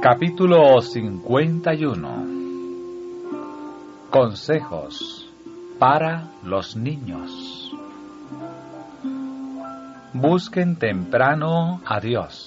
Capítulo 51. Consejos para los niños. Busquen temprano a Dios.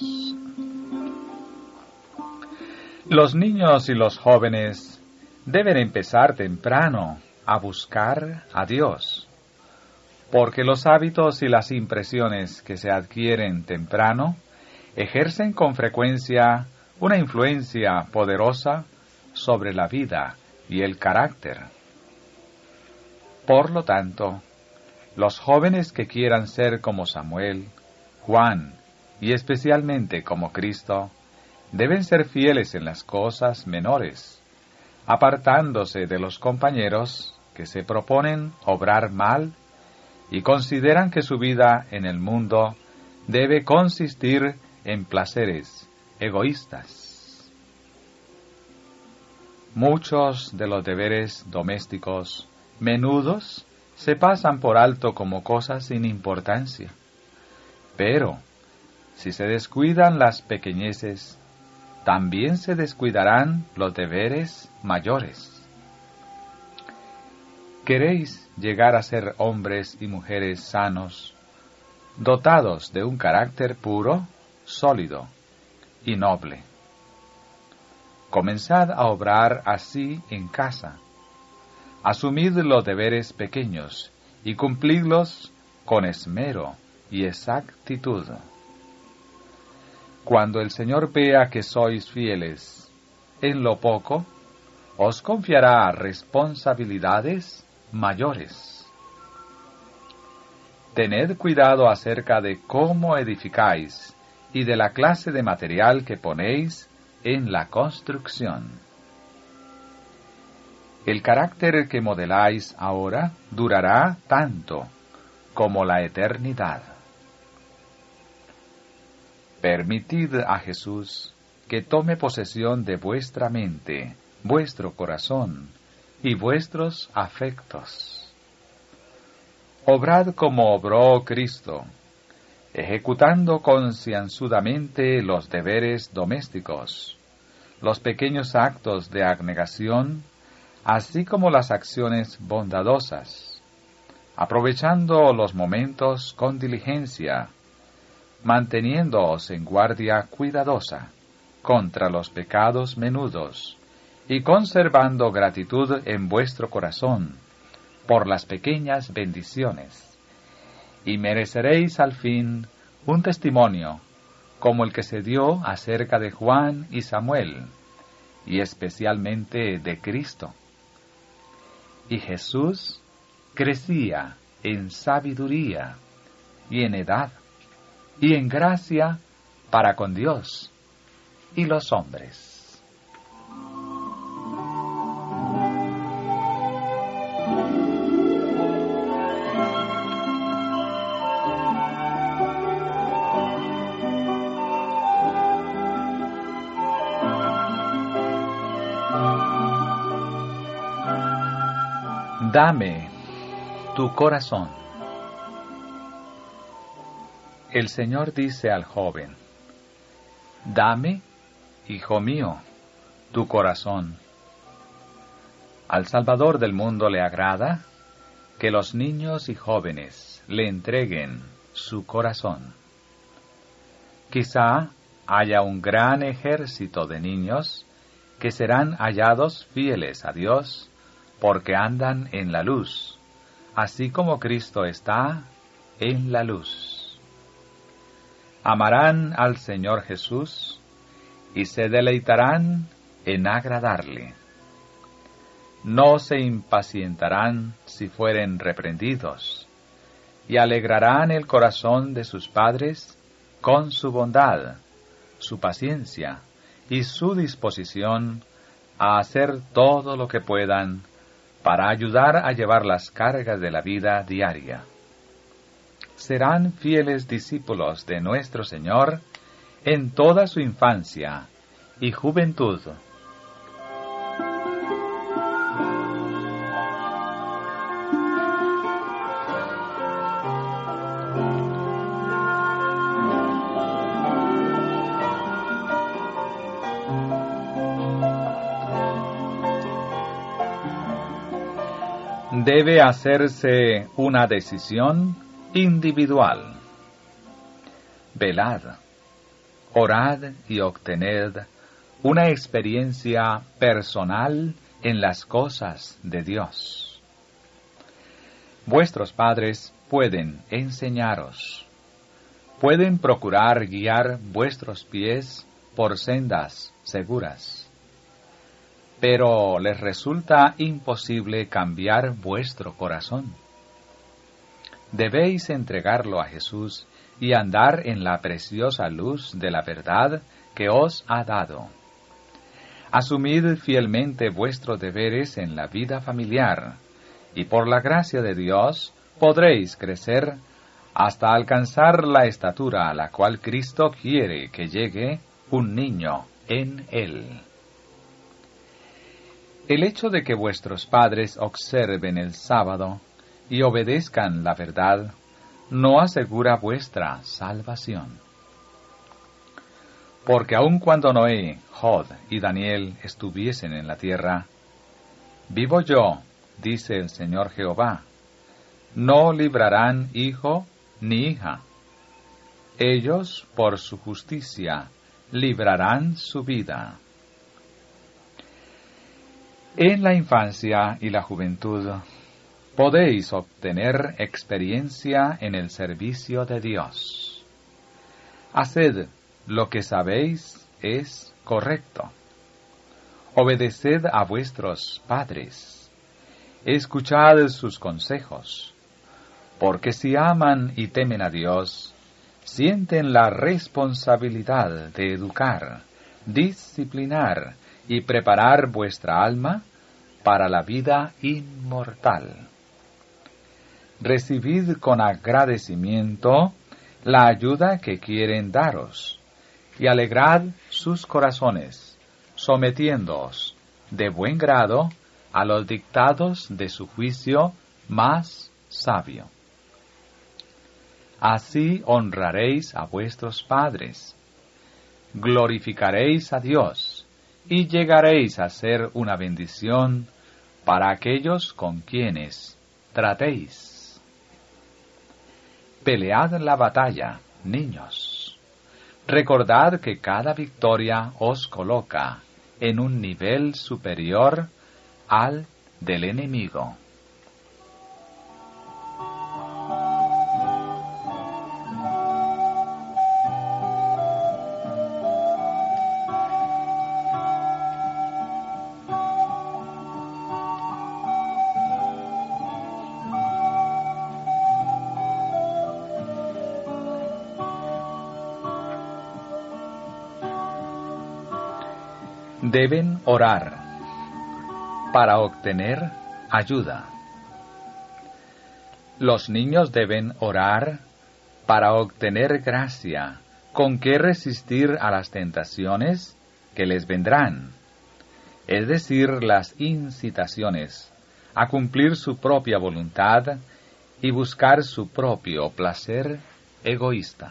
Los niños y los jóvenes deben empezar temprano a buscar a Dios, porque los hábitos y las impresiones que se adquieren temprano ejercen con frecuencia una influencia poderosa sobre la vida y el carácter. Por lo tanto, los jóvenes que quieran ser como Samuel, Juan y especialmente como Cristo, deben ser fieles en las cosas menores, apartándose de los compañeros que se proponen obrar mal y consideran que su vida en el mundo debe consistir en placeres egoístas. Muchos de los deberes domésticos menudos se pasan por alto como cosas sin importancia, pero si se descuidan las pequeñeces, también se descuidarán los deberes mayores. ¿Queréis llegar a ser hombres y mujeres sanos, dotados de un carácter puro, sólido y noble? Comenzad a obrar así en casa. Asumid los deberes pequeños y cumplidlos con esmero y exactitud. Cuando el Señor vea que sois fieles en lo poco, os confiará responsabilidades mayores. Tened cuidado acerca de cómo edificáis y de la clase de material que ponéis en la construcción. El carácter que modeláis ahora durará tanto como la eternidad. Permitid a Jesús que tome posesión de vuestra mente, vuestro corazón y vuestros afectos. Obrad como obró Cristo, ejecutando concienzudamente los deberes domésticos, los pequeños actos de abnegación, así como las acciones bondadosas, aprovechando los momentos con diligencia, manteniéndoos en guardia cuidadosa contra los pecados menudos y conservando gratitud en vuestro corazón por las pequeñas bendiciones. Y mereceréis al fin un testimonio como el que se dio acerca de Juan y Samuel, y especialmente de Cristo. Y Jesús crecía en sabiduría y en edad y en gracia para con Dios y los hombres. Dame tu corazón. El Señor dice al joven: dame, hijo mío, tu corazón. Al Salvador del mundo le agrada que los niños y jóvenes le entreguen su corazón. Quizá haya un gran ejército de niños que serán hallados fieles a Dios porque andan en la luz, así como Cristo está en la luz. Amarán al Señor Jesús y se deleitarán en agradarle. No se impacientarán si fueren reprendidos, y alegrarán el corazón de sus padres con su bondad, su paciencia y su disposición a hacer todo lo que puedan para ayudar a llevar las cargas de la vida diaria. Serán fieles discípulos de nuestro Señor en toda su infancia y juventud. debe hacerse una decisión individual. Velad, orad y obtened una experiencia personal en las cosas de Dios. Vuestros padres pueden enseñaros, pueden procurar guiar vuestros pies por sendas seguras, pero les resulta imposible cambiar vuestro corazón. Debéis entregarlo a Jesús y andar en la preciosa luz de la verdad que os ha dado. Asumid fielmente vuestros deberes en la vida familiar, y por la gracia de Dios podréis crecer hasta alcanzar la estatura a la cual Cristo quiere que llegue un niño en Él. El hecho de que vuestros padres observen el sábado y obedezcan la verdad no asegura vuestra salvación. Porque aun cuando Noé, Jod y Daniel estuviesen en la tierra, vivo yo, dice el Señor Jehová, no librarán hijo ni hija. Ellos, por su justicia, librarán su vida. En la infancia y la juventud podéis obtener experiencia en el servicio de Dios. Haced lo que sabéis es correcto. Obedeced a vuestros padres. Escuchad sus consejos, porque si aman y temen a Dios, sienten la responsabilidad de educar, disciplinar y preparar vuestra alma para la vida inmortal. Recibid con agradecimiento la ayuda que quieren daros, y alegrad sus corazones, sometiéndoos de buen grado a los dictados de su juicio más sabio. Así honraréis a vuestros padres, glorificaréis a Dios, y llegaréis a ser una bendición para aquellos con quienes tratéis. Pelead la batalla, niños. Recordad que cada victoria os coloca en un nivel superior al del enemigo. Deben orar para obtener ayuda. Los niños deben orar para obtener gracia con que resistir a las tentaciones que les vendrán, es decir, las incitaciones a cumplir su propia voluntad y buscar su propio placer egoísta.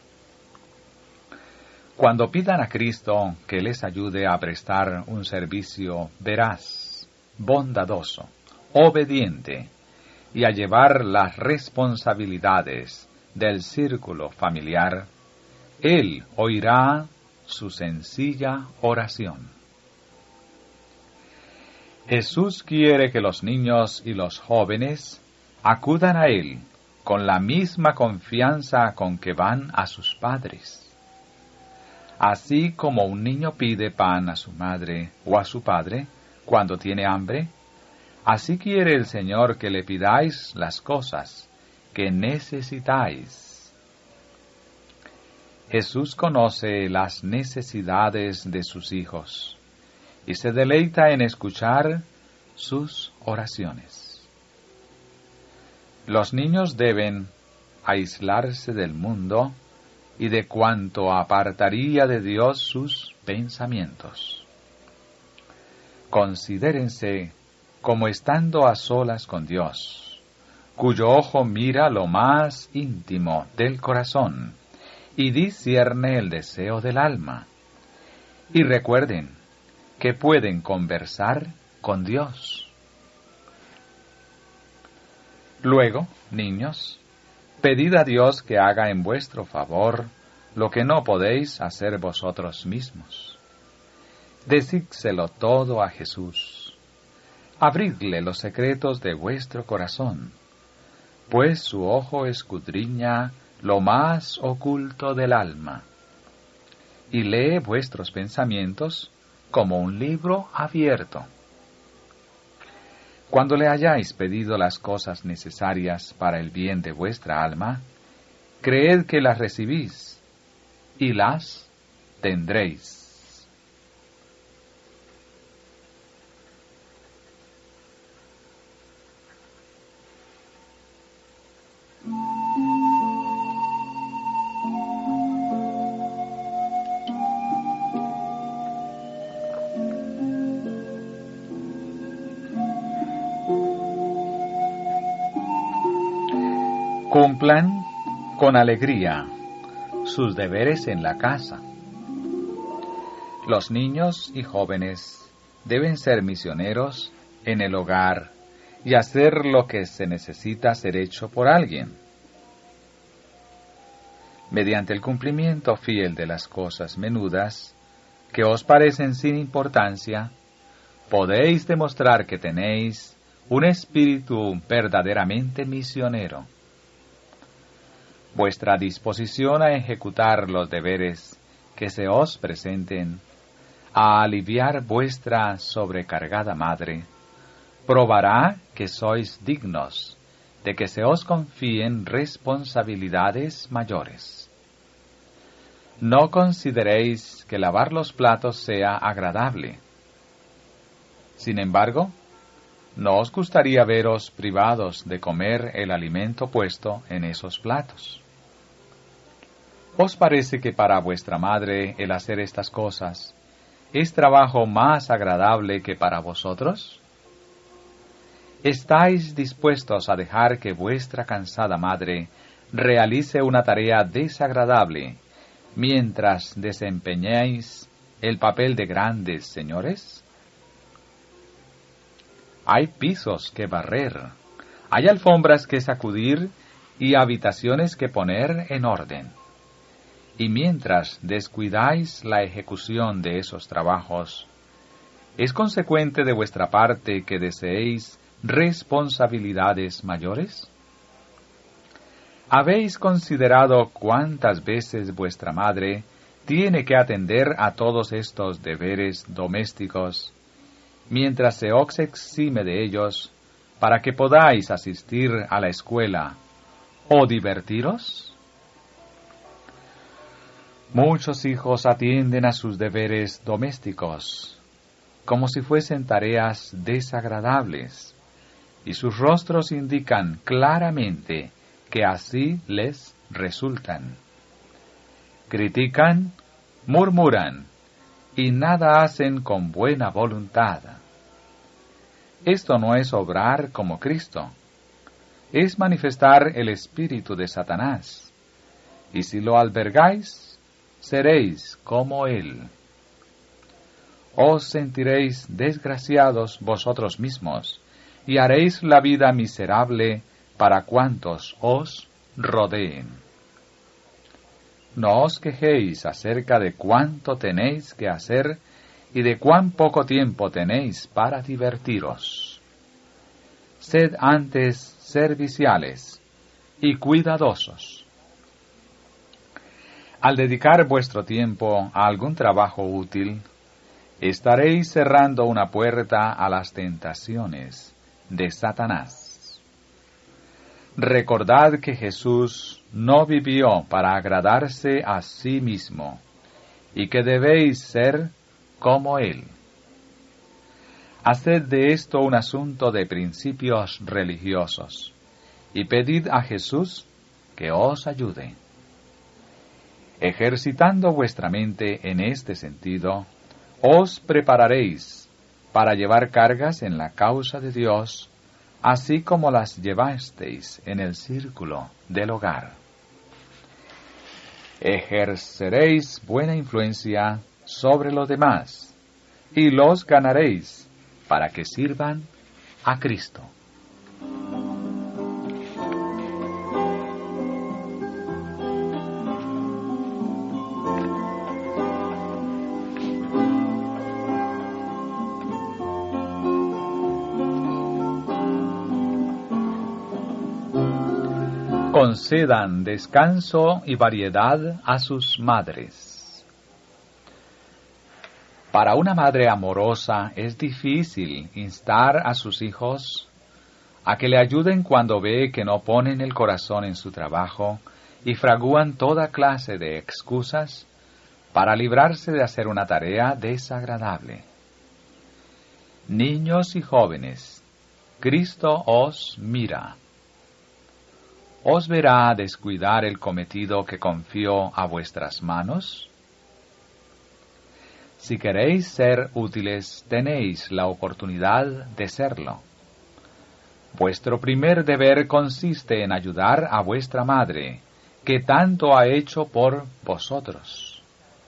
Cuando pidan a Cristo que les ayude a prestar un servicio veraz, bondadoso, obediente, y a llevar las responsabilidades del círculo familiar, Él oirá su sencilla oración. Jesús quiere que los niños y los jóvenes acudan a Él con la misma confianza con que van a sus padres. Así como un niño pide pan a su madre o a su padre cuando tiene hambre, así quiere el Señor que le pidáis las cosas que necesitáis. Jesús conoce las necesidades de sus hijos y se deleita en escuchar sus oraciones. Los niños deben aislarse del mundo y de cuanto apartaría de Dios sus pensamientos. Considérense como estando a solas con Dios, cuyo ojo mira lo más íntimo del corazón y discierne el deseo del alma. Y recuerden que pueden conversar con Dios. Luego, niños, pedid a Dios que haga en vuestro favor lo que no podéis hacer vosotros mismos. Decídselo todo a Jesús. Abridle los secretos de vuestro corazón, pues su ojo escudriña lo más oculto del alma, y lee vuestros pensamientos como un libro abierto. Cuando le hayáis pedido las cosas necesarias para el bien de vuestra alma, creed que las recibís, y las tendréis. Cumplan con alegría sus deberes en la casa. Los niños y jóvenes deben ser misioneros en el hogar y hacer lo que se necesita ser hecho por alguien. Mediante el cumplimiento fiel de las cosas menudas, que os parecen sin importancia, podéis demostrar que tenéis un espíritu verdaderamente misionero. Vuestra disposición a ejecutar los deberes que se os presenten, a aliviar vuestra sobrecargada madre, probará que sois dignos de que se os confíen responsabilidades mayores. No consideréis que lavar los platos sea agradable. Sin embargo, ¿no os gustaría veros privados de comer el alimento puesto en esos platos? ¿Os parece que para vuestra madre el hacer estas cosas es trabajo más agradable que para vosotros? ¿Estáis dispuestos a dejar que vuestra cansada madre realice una tarea desagradable mientras desempeñáis el papel de grandes señores? Hay pisos que barrer, hay alfombras que sacudir y habitaciones que poner en orden. Y mientras descuidáis la ejecución de esos trabajos, ¿es consecuente de vuestra parte que deseéis responsabilidades mayores? ¿Habéis considerado cuántas veces vuestra madre tiene que atender a todos estos deberes domésticos, mientras se os exime de ellos para que podáis asistir a la escuela o divertiros? Muchos hijos atienden a sus deberes domésticos como si fuesen tareas desagradables, y sus rostros indican claramente que así les resultan. Critican, murmuran, y nada hacen con buena voluntad. Esto no es obrar como Cristo, es manifestar el espíritu de Satanás, y si lo albergáis, seréis como él. Os sentiréis desgraciados vosotros mismos, y haréis la vida miserable para cuantos os rodeen. No os quejéis acerca de cuánto tenéis que hacer y de cuán poco tiempo tenéis para divertiros. Sed antes serviciales y cuidadosos. Al dedicar vuestro tiempo a algún trabajo útil, estaréis cerrando una puerta a las tentaciones de Satanás. Recordad que Jesús no vivió para agradarse a sí mismo, y que debéis ser como Él. Haced de esto un asunto de principios religiosos, y pedid a Jesús que os ayude. Ejercitando vuestra mente en este sentido, os prepararéis para llevar cargas en la causa de Dios, así como las llevasteis en el círculo del hogar. Ejerceréis buena influencia sobre los demás, y los ganaréis para que sirvan a Cristo. concedan descanso y variedad a sus madres. Para una madre amorosa es difícil instar a sus hijos a que le ayuden cuando ve que no ponen el corazón en su trabajo y fragúan toda clase de excusas para librarse de hacer una tarea desagradable. Niños y jóvenes, Cristo os mira. ¿Os verá descuidar el cometido que confió a vuestras manos? Si queréis ser útiles, tenéis la oportunidad de serlo. Vuestro primer deber consiste en ayudar a vuestra madre, que tanto ha hecho por vosotros.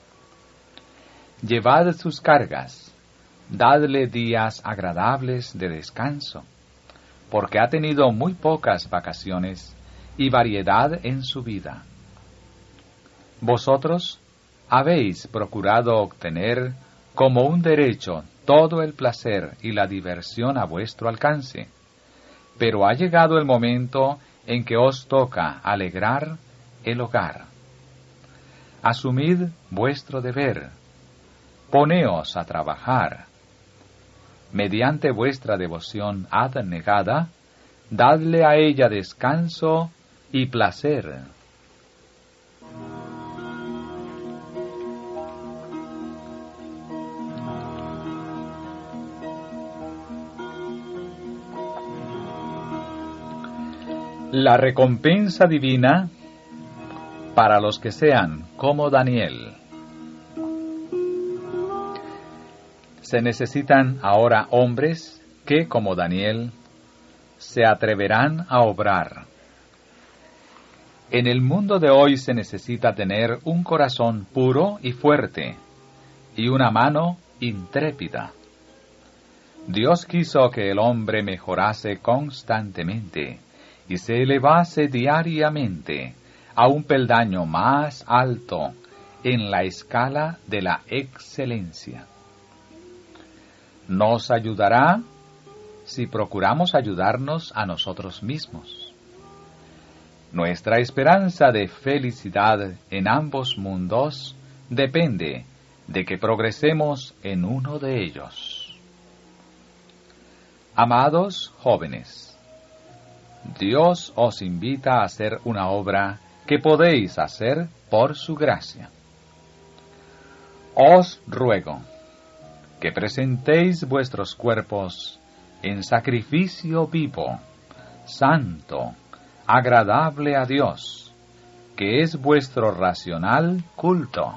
Llevad sus cargas, dadle días agradables de descanso, porque ha tenido muy pocas vacaciones y variedad en su vida. Vosotros habéis procurado obtener como un derecho todo el placer y la diversión a vuestro alcance, pero ha llegado el momento en que os toca alegrar el hogar. Asumid vuestro deber, poneos a trabajar. Mediante vuestra devoción abnegada, dadle a ella descanso y placer. La recompensa divina para los que sean como Daniel. Se necesitan ahora hombres que, como Daniel, se atreverán a obrar. En el mundo de hoy se necesita tener un corazón puro y fuerte, y una mano intrépida. Dios quiso que el hombre mejorase constantemente y se elevase diariamente a un peldaño más alto en la escala de la excelencia. Nos ayudará si procuramos ayudarnos a nosotros mismos. Nuestra esperanza de felicidad en ambos mundos depende de que progresemos en uno de ellos. Amados jóvenes, Dios os invita a hacer una obra que podéis hacer por su gracia. Os ruego que presentéis vuestros cuerpos en sacrificio vivo, santo, agradable a Dios, que es vuestro racional culto.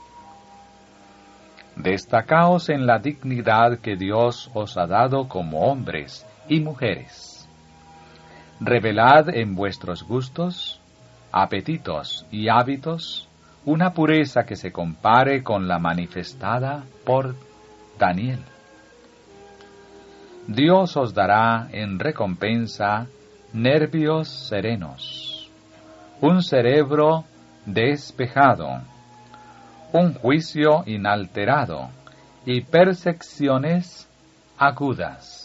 Destacaos en la dignidad que Dios os ha dado como hombres y mujeres. Revelad en vuestros gustos, apetitos y hábitos una pureza que se compare con la manifestada por Daniel. Dios os dará en recompensa nervios serenos, un cerebro despejado, un juicio inalterado y percepciones agudas.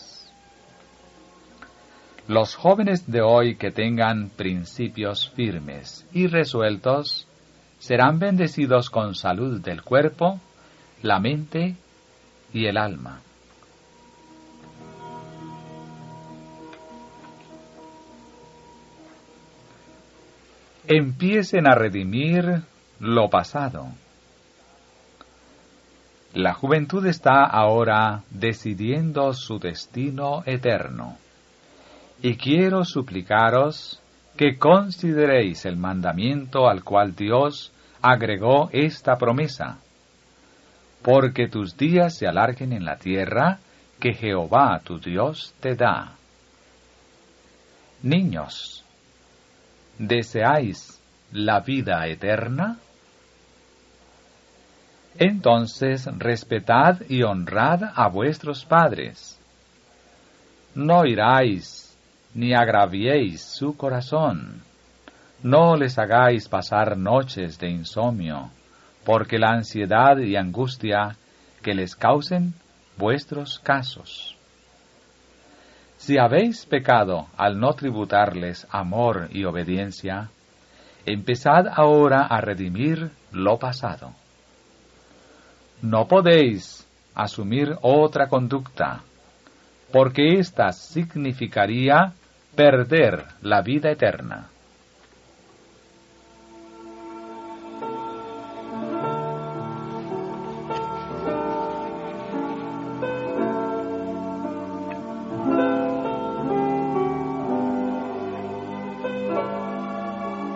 Los jóvenes de hoy que tengan principios firmes y resueltos serán bendecidos con salud del cuerpo, la mente y el alma. Empiecen a redimir lo pasado. La juventud está ahora decidiendo su destino eterno. Y quiero suplicaros que consideréis el mandamiento al cual Dios agregó esta promesa, porque tus días se alarguen en la tierra que Jehová tu Dios te da. Niños, ¿deseáis la vida eterna? Entonces respetad y honrad a vuestros padres. No iráis ni agraviéis su corazón. No les hagáis pasar noches de insomnio, porque la ansiedad y angustia que les causen vuestros casos. Si habéis pecado al no tributarles amor y obediencia, empezad ahora a redimir lo pasado. No podéis asumir otra conducta, porque ésta significaría perder la vida eterna.